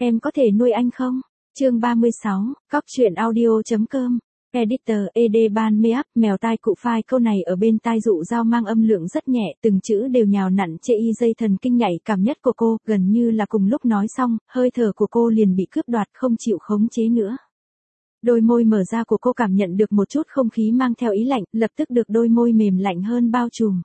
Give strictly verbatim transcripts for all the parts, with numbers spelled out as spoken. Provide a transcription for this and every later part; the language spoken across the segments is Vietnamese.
Em có thể nuôi anh không? Chương ba mươi sáu, cóc truyện audio.com. Editor Edeban Meap, mèo tai cụ phai. Câu này ở bên tai Dụ Dao mang âm lượng rất nhẹ, từng chữ đều nhào nặn chê y dây thần kinh nhạy cảm nhất của cô, gần như là cùng lúc nói xong, hơi thở của cô liền bị cướp đoạt không chịu khống chế nữa. Đôi môi mở ra của cô cảm nhận được một chút không khí mang theo ý lạnh, lập tức được đôi môi mềm lạnh hơn bao trùm.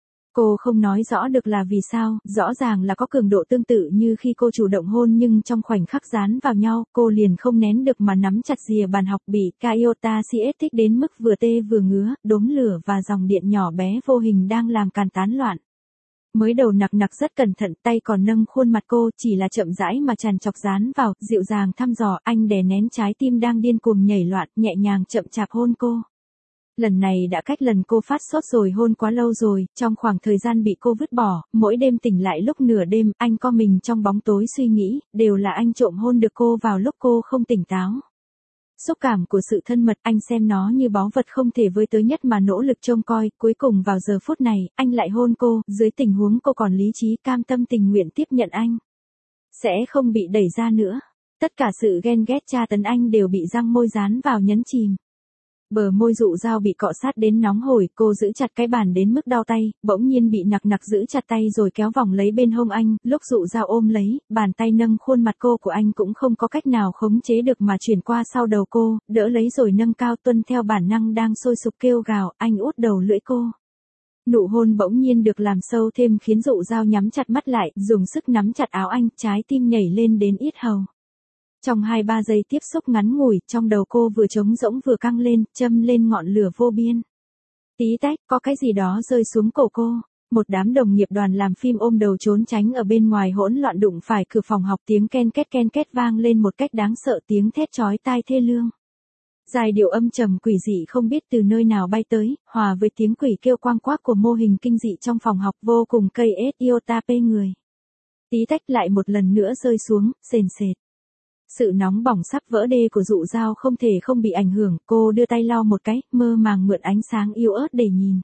Cô không nói rõ được là vì sao, rõ ràng là có cường độ tương tự như khi cô chủ động hôn, nhưng trong khoảnh khắc dán vào nhau, cô liền không nén được mà nắm chặt rìa bàn học bị Kaiota xê ét thích đến mức vừa tê vừa ngứa, đốm lửa và dòng điện nhỏ bé vô hình đang làm càn tán loạn. Mới đầu nặc nặc rất cẩn thận, tay còn nâng khuôn mặt cô, chỉ là chậm rãi mà tràn trọc dán vào, dịu dàng thăm dò. Anh đè nén trái tim đang điên cuồng nhảy loạn, nhẹ nhàng chậm chạp hôn cô. Lần này đã cách lần cô phát sốt rồi hôn quá lâu rồi, trong khoảng thời gian bị cô vứt bỏ, mỗi đêm tỉnh lại lúc nửa đêm, anh co mình trong bóng tối suy nghĩ, đều là anh trộm hôn được cô vào lúc cô không tỉnh táo. Xúc cảm của sự thân mật, anh xem nó như báu vật không thể với tới nhất mà nỗ lực trông coi, cuối cùng vào giờ phút này, anh lại hôn cô, dưới tình huống cô còn lý trí cam tâm tình nguyện tiếp nhận anh. Sẽ không bị đẩy ra nữa. Tất cả sự ghen ghét tra tấn anh đều bị răng môi dán vào nhấn chìm. Bờ môi Dụ Dao bị cọ sát đến nóng hổi, cô giữ chặt cái bàn đến mức đau tay, bỗng nhiên bị nặc nặc giữ chặt tay rồi kéo vòng lấy bên hông anh, lúc Dụ Dao ôm lấy, bàn tay nâng khuôn mặt cô của anh cũng không có cách nào khống chế được mà chuyển qua sau đầu cô, đỡ lấy rồi nâng cao tuân theo bản năng đang sôi sục kêu gào, anh út đầu lưỡi cô. Nụ hôn bỗng nhiên được làm sâu thêm khiến Dụ Dao nhắm chặt mắt lại, dùng sức nắm chặt áo anh, trái tim nhảy lên đến yết hầu. Trong hai ba giây tiếp xúc ngắn ngủi, trong đầu cô vừa trống rỗng vừa căng lên, châm lên ngọn lửa vô biên. Tí tách, có cái gì đó rơi xuống cổ cô. Một đám đồng nghiệp đoàn làm phim ôm đầu trốn tránh ở bên ngoài hỗn loạn đụng phải cửa phòng học, tiếng ken két ken két vang lên một cách đáng sợ, tiếng thét chói tai thê lương. Giai điệu âm trầm quỷ dị không biết từ nơi nào bay tới, hòa với tiếng quỷ kêu quang quác của mô hình kinh dị trong phòng học vô cùng cây ết iota pê người. Tí tách lại một lần nữa rơi xuống, sền sệt. Sự nóng bỏng sắp vỡ đê của Dụ Dao không thể không bị ảnh hưởng, cô đưa tay lau một cái, mơ màng mượn ánh sáng yếu ớt để nhìn.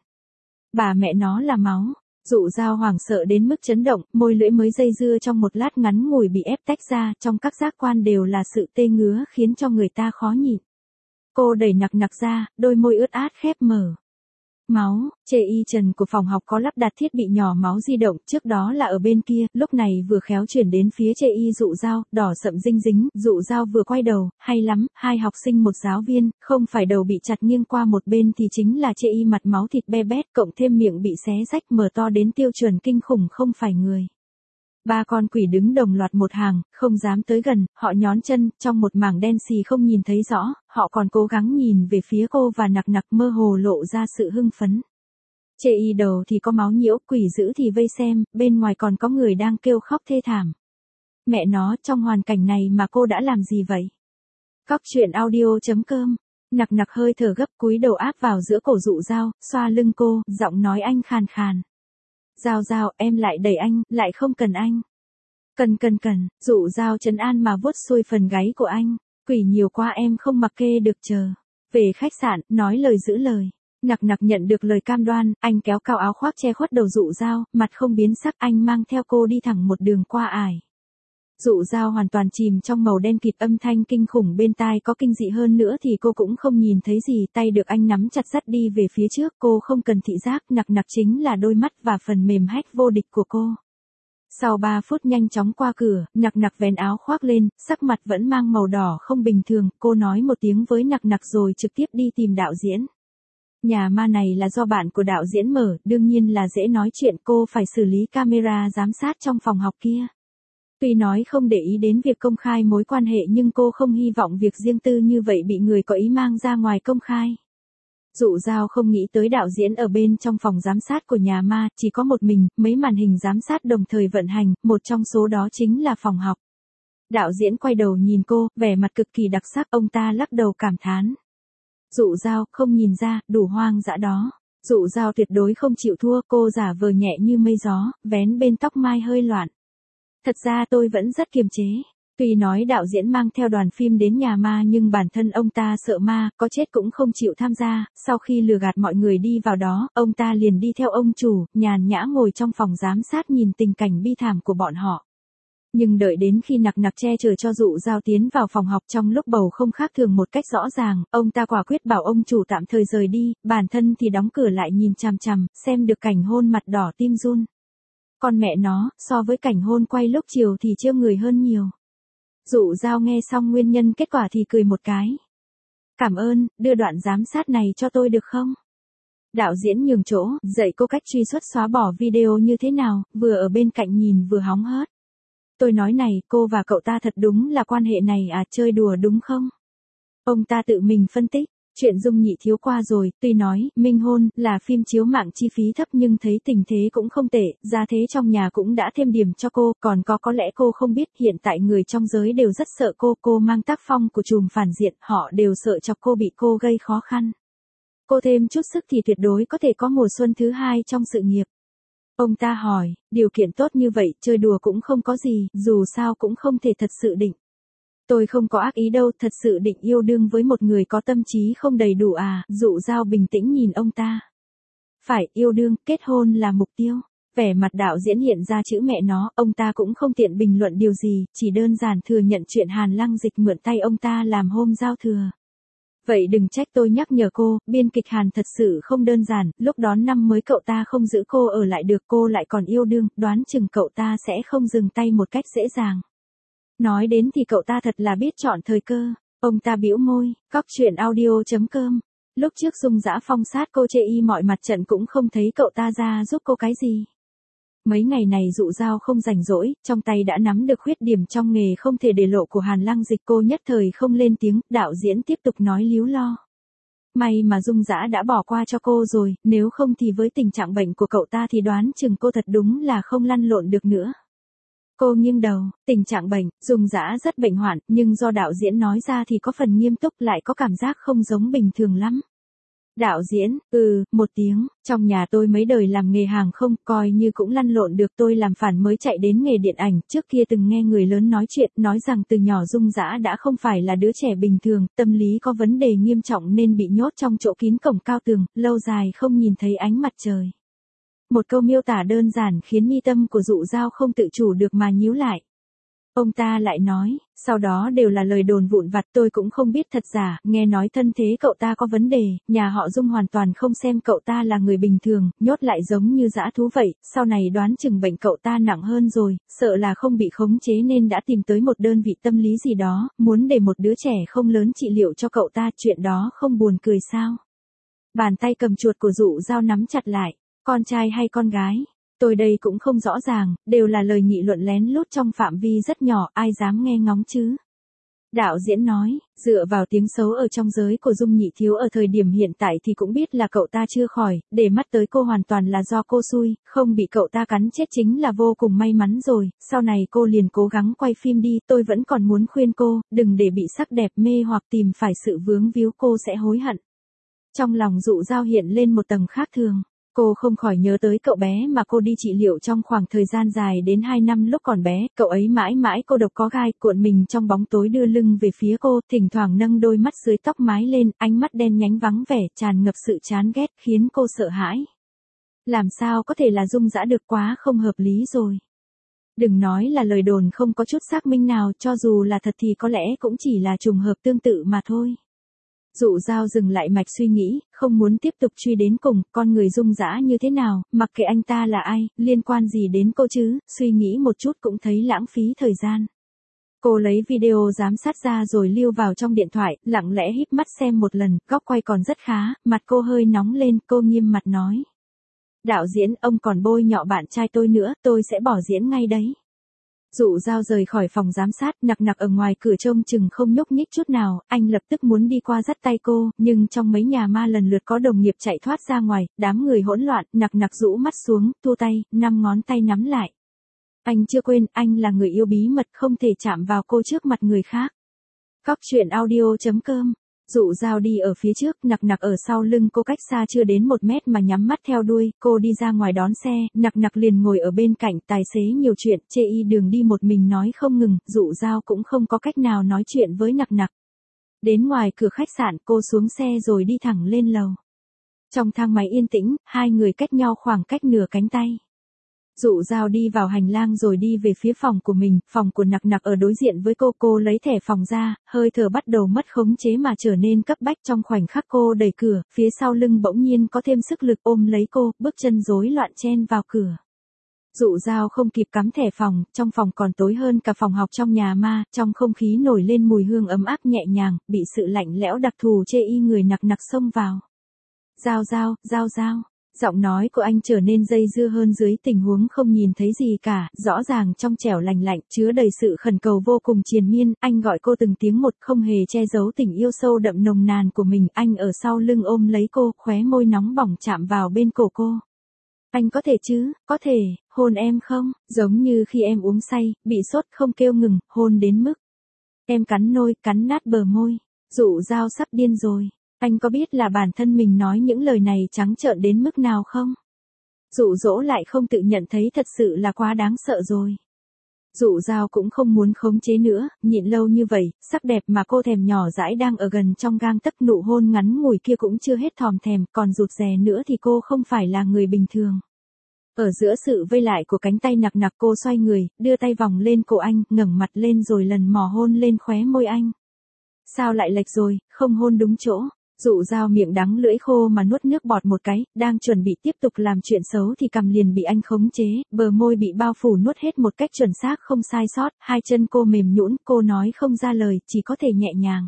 Bà mẹ nó là máu. Dụ Dao hoảng sợ đến mức chấn động, môi lưỡi mới dây dưa trong một lát ngắn ngủi bị ép tách ra, trong các giác quan đều là sự tê ngứa khiến cho người ta khó nhịn. Cô đẩy nặc nặc ra, đôi môi ướt át khép mở. Máu, chê y trần của phòng học có lắp đặt thiết bị nhỏ máu di động, trước đó là ở bên kia, lúc này vừa khéo chuyển đến phía chê y Dụ Dao, đỏ sậm dinh dính, Dụ Dao vừa quay đầu, hay lắm, hai học sinh một giáo viên, không phải đầu bị chặt nghiêng qua một bên thì chính là chê y mặt máu thịt be bét, cộng thêm miệng bị xé rách mở to đến tiêu chuẩn kinh khủng không phải người. Ba con quỷ đứng đồng loạt một hàng, không dám tới gần, họ nhón chân, trong một mảng đen xì không nhìn thấy rõ, họ còn cố gắng nhìn về phía cô và nặc nặc mơ hồ lộ ra sự hưng phấn. Chê y đầu thì có máu nhiễu, quỷ dữ thì vây xem, bên ngoài còn có người đang kêu khóc thê thảm. Mẹ nó, trong hoàn cảnh này mà cô đã làm gì vậy? Cóc truyện audio.com. Nặc nặc hơi thở gấp cúi đầu áp vào giữa cổ Dụ Dao, xoa lưng cô, giọng nói anh khàn khàn. Dao Dao, em lại đẩy anh, lại không cần anh. Cần cần cần, Dụ Dao trấn an mà vuốt xuôi phần gáy của anh. Quỷ nhiều quá em không mặc kê được chờ. Về khách sạn, nói lời giữ lời. Nặc nặc nhận được lời cam đoan, anh kéo cao áo khoác che khuất đầu Dụ Dao, mặt không biến sắc, anh mang theo cô đi thẳng một đường qua ải. Dụ Dao hoàn toàn chìm trong màu đen kịt, âm thanh kinh khủng bên tai có kinh dị hơn nữa thì cô cũng không nhìn thấy gì, tay được anh nắm chặt dắt đi về phía trước, cô không cần thị giác, nặc nặc chính là đôi mắt và phần mềm hách vô địch của cô. Sau ba phút nhanh chóng qua cửa, nặc nặc vén áo khoác lên, sắc mặt vẫn mang màu đỏ không bình thường, cô nói một tiếng với nặc nặc rồi trực tiếp đi tìm đạo diễn. Nhà ma này là do bạn của đạo diễn mở, đương nhiên là dễ nói chuyện, cô phải xử lý camera giám sát trong phòng học kia. Tuy nói không để ý đến việc công khai mối quan hệ nhưng cô không hy vọng việc riêng tư như vậy bị người có ý mang ra ngoài công khai. Dụ Dao không nghĩ tới đạo diễn ở bên trong phòng giám sát của nhà ma, chỉ có một mình, mấy màn hình giám sát đồng thời vận hành, một trong số đó chính là phòng học. Đạo diễn quay đầu nhìn cô, vẻ mặt cực kỳ đặc sắc, ông ta lắc đầu cảm thán. Dụ Dao, không nhìn ra, đủ hoang dã đó. Dụ Dao tuyệt đối không chịu thua, cô giả vờ nhẹ như mây gió, vén bên tóc mai hơi loạn. Thật ra tôi vẫn rất kiềm chế. Tuy nói đạo diễn mang theo đoàn phim đến nhà ma nhưng bản thân ông ta sợ ma, có chết cũng không chịu tham gia, sau khi lừa gạt mọi người đi vào đó, ông ta liền đi theo ông chủ, nhàn nhã ngồi trong phòng giám sát nhìn tình cảnh bi thảm của bọn họ. Nhưng đợi đến khi nặc nặc che chở cho Dụ Giao tiến vào phòng học trong lúc bầu không khác thường một cách rõ ràng, ông ta quả quyết bảo ông chủ tạm thời rời đi, bản thân thì đóng cửa lại nhìn chằm chằm, xem được cảnh hôn mặt đỏ tim run. Con mẹ nó, so với cảnh hôn quay lúc chiều thì trêu người hơn nhiều. Dụ Giao nghe xong nguyên nhân kết quả thì cười một cái. Cảm ơn, đưa đoạn giám sát này cho tôi được không? Đạo diễn nhường chỗ, dạy cô cách truy xuất xóa bỏ video như thế nào, vừa ở bên cạnh nhìn vừa hóng hớt. Tôi nói này, cô và cậu ta thật đúng là quan hệ này à, chơi đùa đúng không? Ông ta tự mình phân tích, chuyện Dung Nhị Thiếu qua rồi, tuy nói, minh hôn, là phim chiếu mạng chi phí thấp nhưng thấy tình thế cũng không tệ, gia thế trong nhà cũng đã thêm điểm cho cô, còn có có lẽ cô không biết, hiện tại người trong giới đều rất sợ cô, cô mang tác phong của trùm phản diện, họ đều sợ cho cô bị cô gây khó khăn. Cô thêm chút sức thì tuyệt đối có thể có mùa xuân thứ hai trong sự nghiệp. Ông ta hỏi, điều kiện tốt như vậy, chơi đùa cũng không có gì, dù sao cũng không thể thật sự định. Tôi không có ác ý đâu, thật sự định yêu đương với một người có tâm trí không đầy đủ à, Dụ Giao bình tĩnh nhìn ông ta. Phải, yêu đương, kết hôn là mục tiêu. Vẻ mặt đạo diễn hiện ra chữ mẹ nó, ông ta cũng không tiện bình luận điều gì, chỉ đơn giản thừa nhận chuyện Hàn Lăng Dịch mượn tay ông ta làm hôm giao thừa. Vậy đừng trách tôi nhắc nhở cô, biên kịch Hàn thật sự không đơn giản, lúc đón năm mới cậu ta không giữ cô ở lại được, cô lại còn yêu đương, đoán chừng cậu ta sẽ không dừng tay một cách dễ dàng. Nói đến thì cậu ta thật là biết chọn thời cơ. Ông ta bĩu môi, cóc truyện audio chấm com. Lúc trước Dung Dã phong sát cô chê y mọi mặt trận cũng không thấy cậu ta ra giúp cô cái gì. Mấy ngày này Dụ Giao không rảnh rỗi, trong tay đã nắm được khuyết điểm trong nghề không thể để lộ của Hàn Lăng Dịch, cô nhất thời không lên tiếng, đạo diễn tiếp tục nói líu lo. May mà Dung Dã đã bỏ qua cho cô rồi, nếu không thì với tình trạng bệnh của cậu ta thì đoán chừng cô thật đúng là không lăn lộn được nữa. Cô nghiêng đầu, tình trạng bệnh, Dung Dã rất bệnh hoạn, nhưng do đạo diễn nói ra thì có phần nghiêm túc, lại có cảm giác không giống bình thường lắm. Đạo diễn, ừ, một tiếng, trong nhà tôi mấy đời làm nghề hàng không, coi như cũng lăn lộn được, tôi làm phản mới chạy đến nghề điện ảnh, trước kia từng nghe người lớn nói chuyện, nói rằng từ nhỏ Dung Dã đã không phải là đứa trẻ bình thường, tâm lý có vấn đề nghiêm trọng nên bị nhốt trong chỗ kín cổng cao tường, lâu dài không nhìn thấy ánh mặt trời. Một câu miêu tả đơn giản khiến mi tâm của Dụ Giao không tự chủ được mà nhíu lại. Ông ta lại nói, sau đó đều là lời đồn vụn vặt, tôi cũng không biết thật giả, nghe nói thân thế cậu ta có vấn đề, nhà họ Dung hoàn toàn không xem cậu ta là người bình thường, nhốt lại giống như dã thú vậy, sau này đoán chừng bệnh cậu ta nặng hơn rồi, sợ là không bị khống chế nên đã tìm tới một đơn vị tâm lý gì đó, muốn để một đứa trẻ không lớn trị liệu cho cậu ta, chuyện đó không buồn cười sao? Bàn tay cầm chuột của Dụ Giao nắm chặt lại, con trai hay con gái? Tôi đây cũng không rõ ràng, đều là lời nghị luận lén lút trong phạm vi rất nhỏ, ai dám nghe ngóng chứ. Đạo diễn nói, dựa vào tiếng xấu ở trong giới của Dung Nhị Thiếu ở thời điểm hiện tại thì cũng biết là cậu ta chưa khỏi, để mắt tới cô hoàn toàn là do cô xui, không bị cậu ta cắn chết chính là vô cùng may mắn rồi, sau này cô liền cố gắng quay phim đi, tôi vẫn còn muốn khuyên cô, đừng để bị sắc đẹp mê hoặc tìm phải sự vướng víu, cô sẽ hối hận. Trong lòng Dụ Giao hiện lên một tầng khác thường. Cô không khỏi nhớ tới cậu bé mà cô đi trị liệu trong khoảng thời gian dài đến hai năm lúc còn bé, cậu ấy mãi mãi cô độc có gai, cuộn mình trong bóng tối đưa lưng về phía cô, thỉnh thoảng nâng đôi mắt dưới tóc mái lên, ánh mắt đen nhánh vắng vẻ, tràn ngập sự chán ghét, khiến cô sợ hãi. Làm sao có thể là Dung Dã được, quá không hợp lý rồi. Đừng nói là lời đồn không có chút xác minh nào, cho dù là thật thì có lẽ cũng chỉ là trùng hợp tương tự mà thôi. Dụ Giao dừng lại mạch suy nghĩ, không muốn tiếp tục truy đến cùng, con người Dung Dã như thế nào, mặc kệ anh ta là ai, liên quan gì đến cô chứ, suy nghĩ một chút cũng thấy lãng phí thời gian. Cô lấy video giám sát ra rồi lưu vào trong điện thoại, lặng lẽ híp mắt xem một lần, góc quay còn rất khá, mặt cô hơi nóng lên, cô nghiêm mặt nói. Đạo diễn, ông còn bôi nhọ bạn trai tôi nữa, tôi sẽ bỏ diễn ngay đấy. Dụ Giao rời khỏi phòng giám sát, Nặc Nặc ở ngoài cửa trông chừng không nhúc nhích chút nào, anh lập tức muốn đi qua dắt tay cô, nhưng trong mấy nhà ma lần lượt có đồng nghiệp chạy thoát ra ngoài, đám người hỗn loạn, Nặc Nặc rũ mắt xuống, thu tay, năm ngón tay nắm lại. Anh chưa quên, anh là người yêu bí mật, không thể chạm vào cô trước mặt người khác. Cóc truyện audio chấm com. Dụ Giao đi ở phía trước, Nặc Nặc ở sau lưng cô cách xa chưa đến một mét mà nhắm mắt theo đuôi, cô đi ra ngoài đón xe, Nặc Nặc liền ngồi ở bên cạnh, tài xế nhiều chuyện, chê y đường đi một mình nói không ngừng, Dụ Giao cũng không có cách nào nói chuyện với Nặc Nặc. Đến ngoài cửa khách sạn, cô xuống xe rồi đi thẳng lên lầu. Trong thang máy yên tĩnh, hai người cách nhau khoảng cách nửa cánh tay. Dụ Dao đi vào hành lang rồi đi về phía phòng của mình, phòng của Nặc Nặc ở đối diện với cô. Cô lấy thẻ phòng ra, hơi thở bắt đầu mất khống chế mà trở nên cấp bách. Trong khoảnh khắc cô đẩy cửa, phía sau lưng bỗng nhiên có thêm sức lực ôm lấy cô, bước chân rối loạn chen vào cửa. Dụ Dao không kịp cắm thẻ phòng, trong phòng còn tối hơn cả phòng học trong nhà ma, trong không khí nổi lên mùi hương ấm áp nhẹ nhàng, bị sự lạnh lẽo đặc thù chê y người Nặc Nặc xông vào. Dao Dao, Dao Dao. Giọng nói của anh trở nên dây dưa hơn dưới tình huống không nhìn thấy gì cả, rõ ràng trong trẻo lành lạnh, chứa đầy sự khẩn cầu vô cùng triền miên. Anh gọi cô từng tiếng một, không hề che giấu tình yêu sâu đậm nồng nàn của mình. Anh ở sau lưng ôm lấy cô, khóe môi nóng bỏng chạm vào bên cổ cô. Anh có thể chứ, có thể, hôn em không, giống như khi em uống say, bị sốt không kêu ngừng, hôn đến mức. Em cắn nôi, cắn nát bờ môi. Dụ Dao sắp điên rồi. Anh có biết là bản thân mình nói những lời này trắng trợn đến mức nào không? Dụ dỗ lại không tự nhận thấy thật sự là quá đáng sợ rồi. Dụ Dao cũng không muốn khống chế nữa, nhịn lâu như vậy, sắc đẹp mà cô thèm nhỏ dãi đang ở gần trong gang tấc, nụ hôn ngắn ngủi kia cũng chưa hết thòm thèm, còn rụt rè nữa thì cô không phải là người bình thường. Ở giữa sự vây lại của cánh tay Nặc Nặc, cô xoay người, đưa tay vòng lên cổ anh, ngẩng mặt lên rồi lần mò hôn lên khóe môi anh. Sao lại lệch rồi, không hôn đúng chỗ. Dụ Dao miệng đắng lưỡi khô mà nuốt nước bọt một cái, đang chuẩn bị tiếp tục làm chuyện xấu thì cằm liền bị anh khống chế, bờ môi bị bao phủ nuốt hết một cách chuẩn xác không sai sót, hai chân cô mềm nhũn, cô nói không ra lời, chỉ có thể nhẹ nhàng.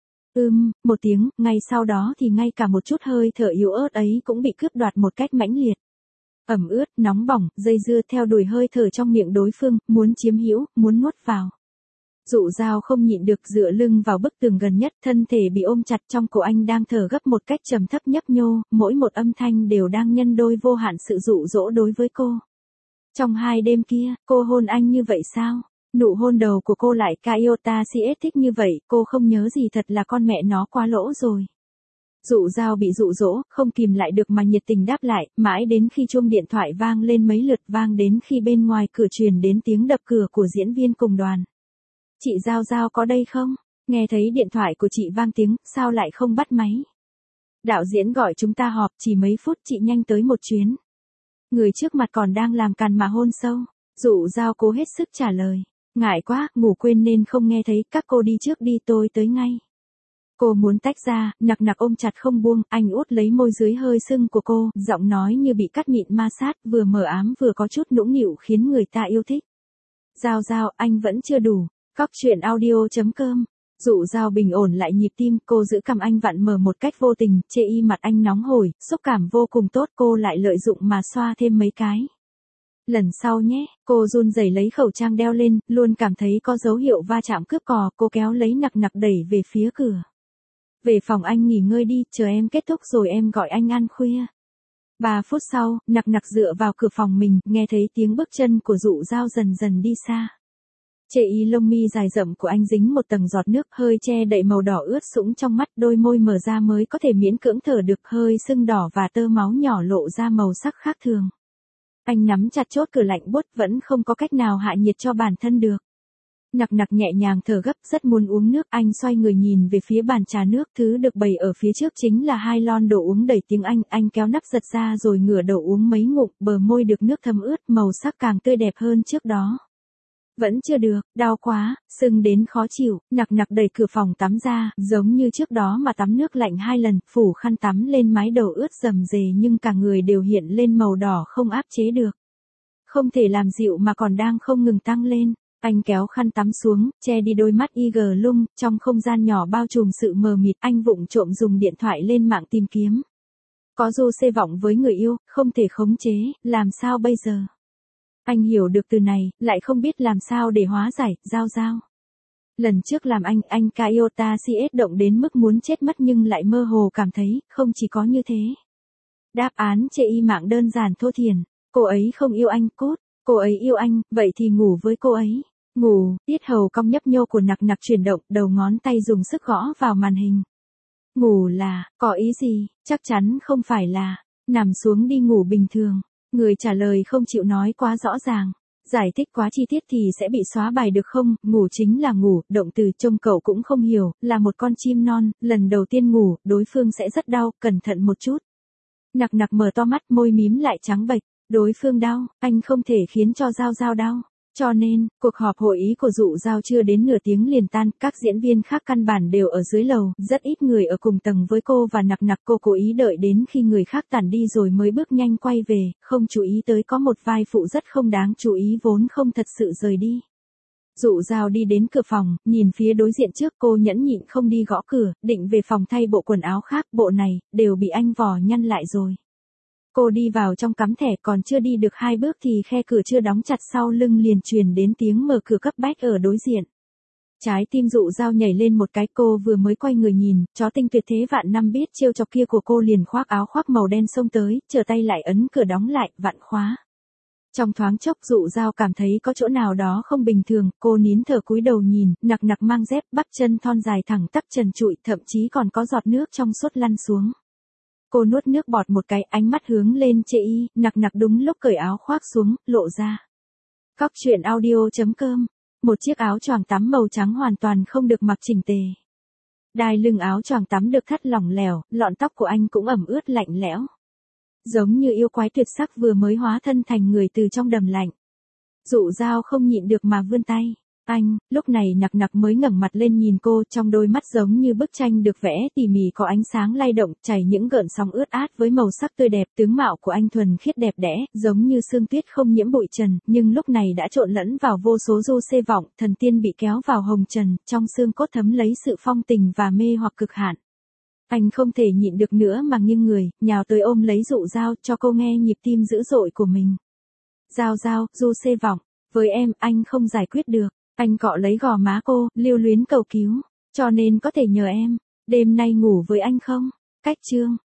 Ưm, một tiếng, ngay sau đó thì ngay cả một chút hơi thở yếu ớt ấy cũng bị cướp đoạt một cách mãnh liệt. Ẩm ướt, nóng bỏng, dây dưa theo đuổi hơi thở trong miệng đối phương, muốn chiếm hữu, muốn nuốt vào. Dụ Dao không nhịn được dựa lưng vào bức tường gần nhất, thân thể bị ôm chặt, trong cổ anh đang thở gấp một cách trầm thấp nhấp nhô, mỗi một âm thanh đều đang nhân đôi vô hạn sự dụ dỗ đối với cô. Trong hai đêm kia, cô hôn anh như vậy sao? Nụ hôn đầu của cô lại Kaiota Siết thích như vậy, cô không nhớ gì, thật là con mẹ nó quá lỗ rồi. Dụ Dao bị dụ dỗ, không kìm lại được mà nhiệt tình đáp lại, mãi đến khi chuông điện thoại vang lên mấy lượt, vang đến khi bên ngoài cửa truyền đến tiếng đập cửa của diễn viên cùng đoàn. Chị Giao Giao có đây không? Nghe thấy điện thoại của chị vang tiếng, sao lại không bắt máy? Đạo diễn gọi chúng ta họp, chỉ mấy phút, chị nhanh tới một chuyến. Người trước mặt còn đang làm càn mà hôn sâu. Dụ Giao cố hết sức trả lời. Ngại quá, ngủ quên nên không nghe thấy, các cô đi trước đi, tôi tới ngay. Cô muốn tách ra, Nặc Nặc ôm chặt không buông, anh út lấy môi dưới hơi sưng của cô, giọng nói như bị cắt mịn ma sát, vừa mờ ám vừa có chút nũng nịu khiến người ta yêu thích. Giao Giao, anh vẫn chưa đủ. Cóc truyện audio chấm com. Dụ Dao bình ổn lại nhịp tim, cô giữ cằm anh vặn mở một cách vô tình, chê y mặt anh nóng hổi, xúc cảm vô cùng tốt, cô lại lợi dụng mà xoa thêm mấy cái. Lần sau nhé, cô run rẩy lấy khẩu trang đeo lên, luôn cảm thấy có dấu hiệu va chạm cướp cò, cô kéo lấy Nặc Nặc đẩy về phía cửa. Về phòng anh nghỉ ngơi đi, chờ em kết thúc rồi em gọi anh ăn khuya. Ba phút sau, Nặc Nặc dựa vào cửa phòng mình, nghe thấy tiếng bước chân của Dụ Dao dần dần đi xa. Chê y lông mi dài rậm của anh dính một tầng giọt nước, hơi che đậy màu đỏ ướt sũng trong mắt, đôi môi mở ra mới có thể miễn cưỡng thở được, hơi sưng đỏ và tơ máu nhỏ lộ ra màu sắc khác thường. Anh nắm chặt chốt cửa lạnh buốt, vẫn không có cách nào hạ nhiệt cho bản thân được. Nặc Nặc nhẹ nhàng thở gấp, rất muốn uống nước, anh xoay người nhìn về phía bàn trà nước, thứ được bày ở phía trước chính là hai lon đồ uống đầy tiếng Anh, anh kéo nắp giật ra rồi ngửa đầu uống mấy ngụm, bờ môi được nước thấm ướt, màu sắc càng tươi đẹp hơn trước đó. Vẫn chưa được, đau quá, sưng đến khó chịu, Nặc Nặc đẩy cửa phòng tắm ra, giống như trước đó mà tắm nước lạnh hai lần, phủ khăn tắm lên mái đầu ướt rầm rề nhưng cả người đều hiện lên màu đỏ không áp chế được. Không thể làm dịu mà còn đang không ngừng tăng lên. Anh kéo khăn tắm xuống, che đi đôi mắt y gờ lung, trong không gian nhỏ bao trùm sự mờ mịt, anh vụng trộm dùng điện thoại lên mạng tìm kiếm. Có du xê vọng với người yêu, không thể khống chế, làm sao bây giờ? Anh hiểu được từ này, lại không biết làm sao để hóa giải, Giao Giao. Lần trước làm anh, anh Kaiota Siết động đến mức muốn chết mất nhưng lại mơ hồ cảm thấy, không chỉ có như thế. Đáp án chê y mạng đơn giản thô thiển, cô ấy không yêu anh, cốt, cô ấy yêu anh, vậy thì ngủ với cô ấy. Ngủ, tiết hầu cong nhấp nhô của Nặc Nặc chuyển động, đầu ngón tay dùng sức gõ vào màn hình. Ngủ là, có ý gì, chắc chắn không phải là, nằm xuống đi ngủ bình thường. Người trả lời không chịu nói quá rõ ràng. Giải thích quá chi tiết thì sẽ bị xóa bài được không? Ngủ chính là ngủ, động từ trông cậu cũng không hiểu, là một con chim non, lần đầu tiên ngủ, đối phương sẽ rất đau, cẩn thận một chút. Nặc Nặc mở to mắt, môi mím lại trắng bệch. Đối phương đau, anh không thể khiến cho Giao Giao đau. Cho nên, cuộc họp hội ý của Dụ Giao chưa đến nửa tiếng liền tan, các diễn viên khác căn bản đều ở dưới lầu, rất ít người ở cùng tầng với cô và Nặc Nặc. Cô cố ý đợi đến khi người khác tản đi rồi mới bước nhanh quay về, không chú ý tới có một vai phụ rất không đáng chú ý vốn không thật sự rời đi. Dụ Giao đi đến cửa phòng, nhìn phía đối diện trước, cô nhẫn nhịn không đi gõ cửa, định về phòng thay bộ quần áo khác, bộ này, đều bị anh vò nhăn lại rồi. Cô đi vào trong cắm thẻ, còn chưa đi được hai bước thì khe cửa chưa đóng chặt sau lưng liền truyền đến tiếng mở cửa cấp bách ở đối diện. Trái tim Dụ Giao nhảy lên một cái, cô vừa mới quay người nhìn, chó tinh tuyệt thế vạn năm biết trêu chọc kia của cô liền khoác áo khoác màu đen xông tới, trở tay lại ấn cửa đóng lại, vặn khóa. Trong thoáng chốc Dụ Giao cảm thấy có chỗ nào đó không bình thường, cô nín thở cúi đầu nhìn, Nặc Nặc mang dép, bắp chân thon dài thẳng tắp trần trụi, thậm chí còn có giọt nước trong suốt lăn xuống. Cô nuốt nước bọt một cái, ánh mắt hướng lên chê y, Nặc Nặc đúng lúc cởi áo khoác xuống, lộ ra. Cóc truyện audio chấm com. Một chiếc áo choàng tắm màu trắng hoàn toàn không được mặc chỉnh tề. Đai lưng áo choàng tắm được thắt lỏng lẻo, lọn tóc của anh cũng ẩm ướt lạnh lẽo. Giống như yêu quái tuyệt sắc vừa mới hóa thân thành người từ trong đầm lạnh. Dụ Giao không nhịn được mà vươn tay. Anh, lúc này Nặc Nặc mới ngẩng mặt lên nhìn cô, trong đôi mắt giống như bức tranh được vẽ tỉ mỉ có ánh sáng lay động, chảy những gợn sóng ướt át với màu sắc tươi đẹp. Tướng mạo của anh thuần khiết đẹp đẽ, giống như sương tuyết không nhiễm bụi trần, nhưng lúc này đã trộn lẫn vào vô số du xê vọng, thần tiên bị kéo vào hồng trần, trong xương cốt thấm lấy sự phong tình và mê hoặc cực hạn. Anh không thể nhịn được nữa mà nghiêng người, nhào tới ôm lấy Dụ Giao, cho cô nghe nhịp tim dữ dội của mình. Giao Giao, du xê vọng, với em, anh không giải quyết được. Anh cọ lấy gò má cô, lưu luyến cầu cứu. Cho nên có thể nhờ em, đêm nay ngủ với anh không? Cách chương.